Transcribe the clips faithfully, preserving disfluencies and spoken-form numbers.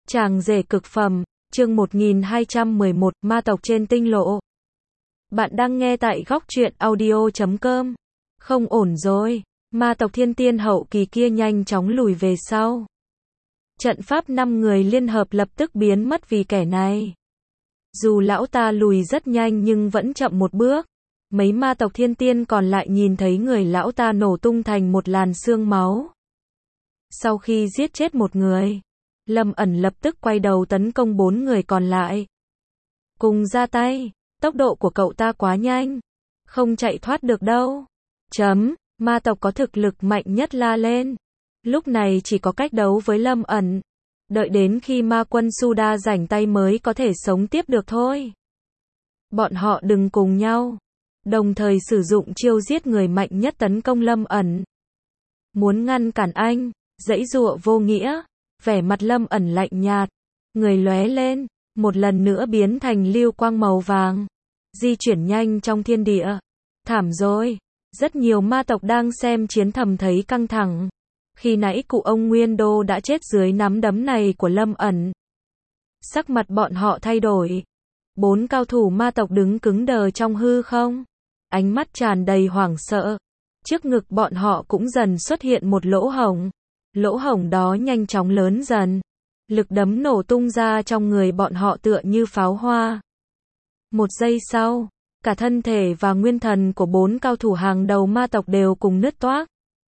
Chàng rể cực phẩm, chương một nghìn hai trăm mười một, ma tộc trên tinh lộ. Bạn đang nghe tại góc truyện audio chấm com. Không ổn rồi, ma tộc thiên tiên hậu kỳ kia nhanh chóng lùi về sau. Trận pháp năm người liên hợp lập tức biến mất vì kẻ này. Dù lão ta lùi rất nhanh nhưng vẫn chậm một bước. Mấy ma tộc thiên tiên còn lại nhìn thấy người lão ta nổ tung thành một làn xương máu. Sau khi giết chết một người, Lâm ẩn lập tức quay đầu tấn công bốn người còn lại. Cùng ra tay, tốc độ của cậu ta quá nhanh, không chạy thoát được đâu. Chấm, ma tộc có thực lực mạnh nhất la lên. Lúc này chỉ có cách đấu với Lâm ẩn. Đợi đến khi ma quân Suda rảnh tay mới có thể sống tiếp được thôi. Bọn họ đừng cùng nhau, đồng thời sử dụng chiêu giết người mạnh nhất tấn công Lâm ẩn. Muốn ngăn cản anh, giãy giụa vô nghĩa. Vẻ mặt Lâm ẩn lạnh nhạt, người lóe lên, một lần nữa biến thành lưu quang màu vàng, di chuyển nhanh trong thiên địa. Thảm rồi, rất nhiều ma tộc đang xem chiến thầm thấy căng thẳng. Khi nãy cụ ông Nguyên Đô đã chết dưới nắm đấm này của Lâm ẩn. Sắc mặt bọn họ thay đổi. Bốn cao thủ ma tộc đứng cứng đờ trong hư không, ánh mắt tràn đầy hoảng sợ. Trước ngực bọn họ cũng dần xuất hiện một lỗ hổng. Lỗ hổng đó nhanh chóng lớn dần. Lực đấm nổ tung ra trong người bọn họ tựa như pháo hoa. Một giây sau, cả thân thể và nguyên thần của bốn cao thủ hàng đầu ma tộc đều cùng nứt toác.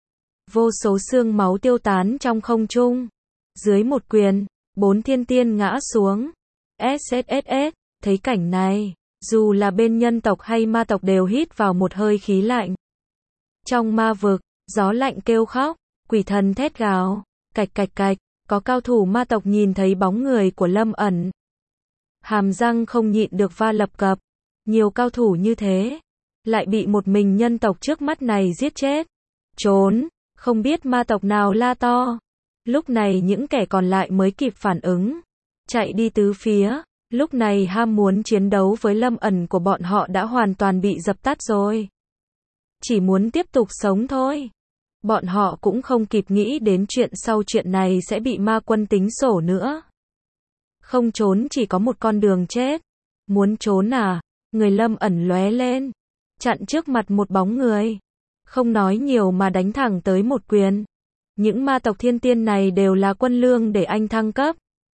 Vô số xương máu tiêu tán trong không trung. Dưới một quyền, bốn thiên tiên ngã xuống. ét ét ét ét, thấy cảnh này, dù là bên nhân tộc hay ma tộc đều hít vào một hơi khí lạnh. Trong ma vực, gió lạnh kêu khóc. Quỷ thần thét gào, cạch cạch cạch, có cao thủ ma tộc nhìn thấy bóng người của Lâm ẩn. Hàm răng không nhịn được va lập cập. Nhiều cao thủ như thế, lại bị một mình nhân tộc trước mắt này giết chết. Trốn, không biết ma tộc nào la to. Lúc này những kẻ còn lại mới kịp phản ứng. Chạy đi tứ phía, lúc này ham muốn chiến đấu với Lâm ẩn của bọn họ đã hoàn toàn bị dập tắt rồi. Chỉ muốn tiếp tục sống thôi. Bọn họ cũng không kịp nghĩ đến chuyện sau chuyện này sẽ bị ma quân tính sổ nữa. Không trốn chỉ có một con đường chết. Muốn trốn à? Người Lâm ẩn lóe lên, chặn trước mặt một bóng người. Không nói nhiều mà đánh thẳng tới một quyền. Những ma tộc thiên tiên này đều là quân lương để anh thăng cấp.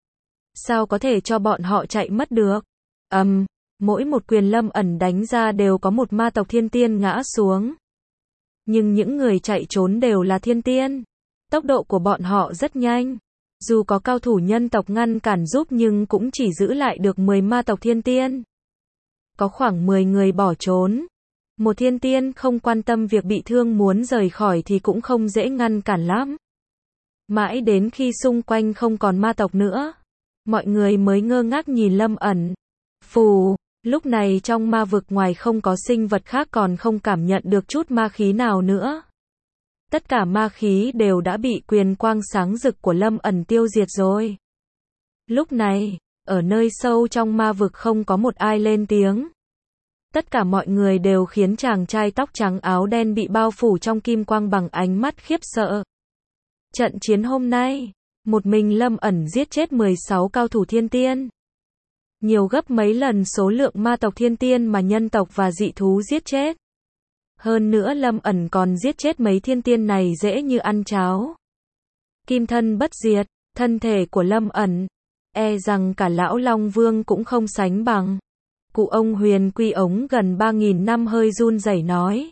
Sao có thể cho bọn họ chạy mất được? Ầm, um, mỗi một quyền Lâm ẩn đánh ra đều có một ma tộc thiên tiên ngã xuống. Nhưng những người chạy trốn đều là thiên tiên. Tốc độ của bọn họ rất nhanh. Dù có cao thủ nhân tộc ngăn cản giúp nhưng cũng chỉ giữ lại được mười ma tộc thiên tiên. Có khoảng mười người bỏ trốn. Một thiên tiên không quan tâm việc bị thương muốn rời khỏi thì cũng không dễ ngăn cản lắm. Mãi đến khi xung quanh không còn ma tộc nữa, mọi người mới ngơ ngác nhìn Lâm ẩn. Phù, lúc này trong ma vực ngoài không có sinh vật khác còn không cảm nhận được chút ma khí nào nữa. Tất cả ma khí đều đã bị quyền quang sáng rực của Lâm ẩn tiêu diệt rồi. Lúc này, ở nơi sâu trong ma vực không có một ai lên tiếng. Tất cả mọi người đều khiến chàng trai tóc trắng áo đen bị bao phủ trong kim quang bằng ánh mắt khiếp sợ. Trận chiến hôm nay, một mình Lâm ẩn giết chết mười sáu cao thủ thiên tiên. Nhiều gấp mấy lần số lượng ma tộc thiên tiên mà nhân tộc và dị thú giết chết. Hơn nữa Lâm ẩn còn giết chết mấy thiên tiên này dễ như ăn cháo. Kim thân bất diệt, thân thể của Lâm ẩn, e rằng cả lão Long Vương cũng không sánh bằng. Cụ ông Huyền Quy ống gần ba nghìn năm hơi run rẩy nói.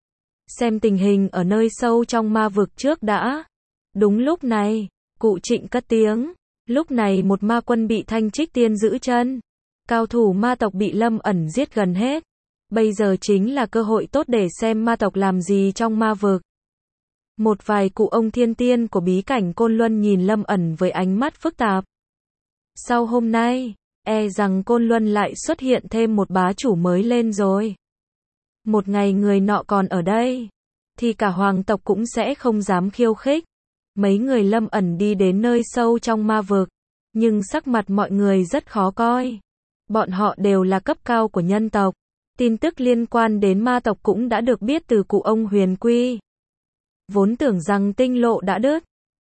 Xem tình hình ở nơi sâu trong ma vực trước đã. Đúng lúc này, cụ Trịnh cất tiếng. Lúc này một ma quân bị Thanh Trích Tiên giữ chân. Cao thủ ma tộc bị Lâm ẩn giết gần hết. Bây giờ chính là cơ hội tốt để xem ma tộc làm gì trong ma vực. Một vài cụ ông thiên tiên của bí cảnh Côn Luân nhìn Lâm ẩn với ánh mắt phức tạp. Sau hôm nay, e rằng Côn Luân lại xuất hiện thêm một bá chủ mới lên rồi. Một ngày người nọ còn ở đây, thì cả hoàng tộc cũng sẽ không dám khiêu khích. Mấy người Lâm ẩn đi đến nơi sâu trong ma vực, nhưng sắc mặt mọi người rất khó coi. Bọn họ đều là cấp cao của nhân tộc. Tin tức liên quan đến ma tộc cũng đã được biết từ cụ ông Huyền Quy. Vốn tưởng rằng tinh lộ đã đứt,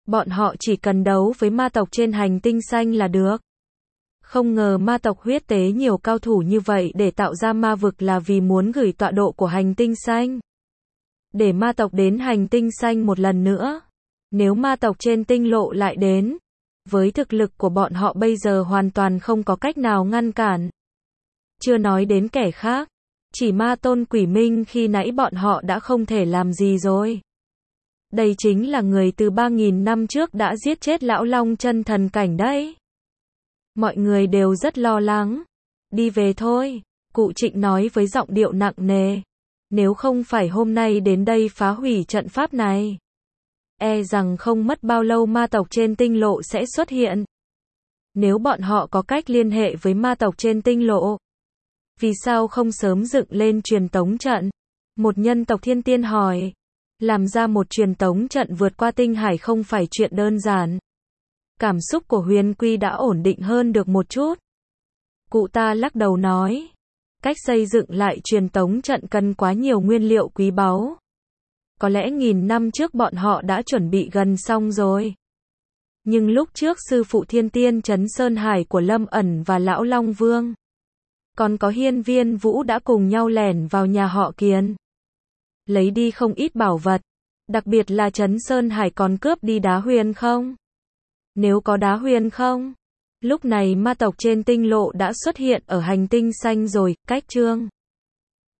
Bọn họ chỉ cần đấu với ma tộc trên hành tinh xanh là được. Không ngờ ma tộc huyết tế nhiều cao thủ như vậy để tạo ra ma vực là vì muốn gửi tọa độ của hành tinh xanh. Để ma tộc đến hành tinh xanh một lần nữa. Nếu ma tộc trên tinh lộ lại đến, với thực lực của bọn họ bây giờ hoàn toàn không có cách nào ngăn cản. Chưa nói đến kẻ khác, chỉ ma tôn quỷ minh khi nãy bọn họ đã không thể làm gì rồi. Đây chính là người từ ba nghìn năm trước đã giết chết lão long chân thần cảnh đấy. Mọi người đều rất lo lắng. Đi về thôi, cụ Trịnh nói với giọng điệu nặng nề. Nếu không phải hôm nay đến đây phá hủy trận pháp này, e rằng không mất bao lâu ma tộc trên tinh lộ sẽ xuất hiện. Nếu bọn họ có cách liên hệ với ma tộc trên tinh lộ, vì sao không sớm dựng lên truyền tống trận? Một nhân tộc thiên tiên hỏi. Làm ra một truyền tống trận vượt qua tinh hải không phải chuyện đơn giản. Cảm xúc của Huyền Quy đã ổn định hơn được một chút. Cụ ta lắc đầu nói. Cách xây dựng lại truyền tống trận cần quá nhiều nguyên liệu quý báu. Có lẽ nghìn năm trước bọn họ đã chuẩn bị gần xong rồi. Nhưng lúc trước sư phụ thiên tiên Trấn Sơn Hải của Lâm Ẩn và Lão Long Vương, còn có Hiên Viên Vũ đã cùng nhau lẻn vào nhà họ Kiền, lấy đi không ít bảo vật. Đặc biệt là Trấn Sơn Hải còn cướp đi đá huyền không? Nếu có đá huyền không? Lúc này ma tộc trên tinh lộ đã xuất hiện ở hành tinh xanh rồi, cách chương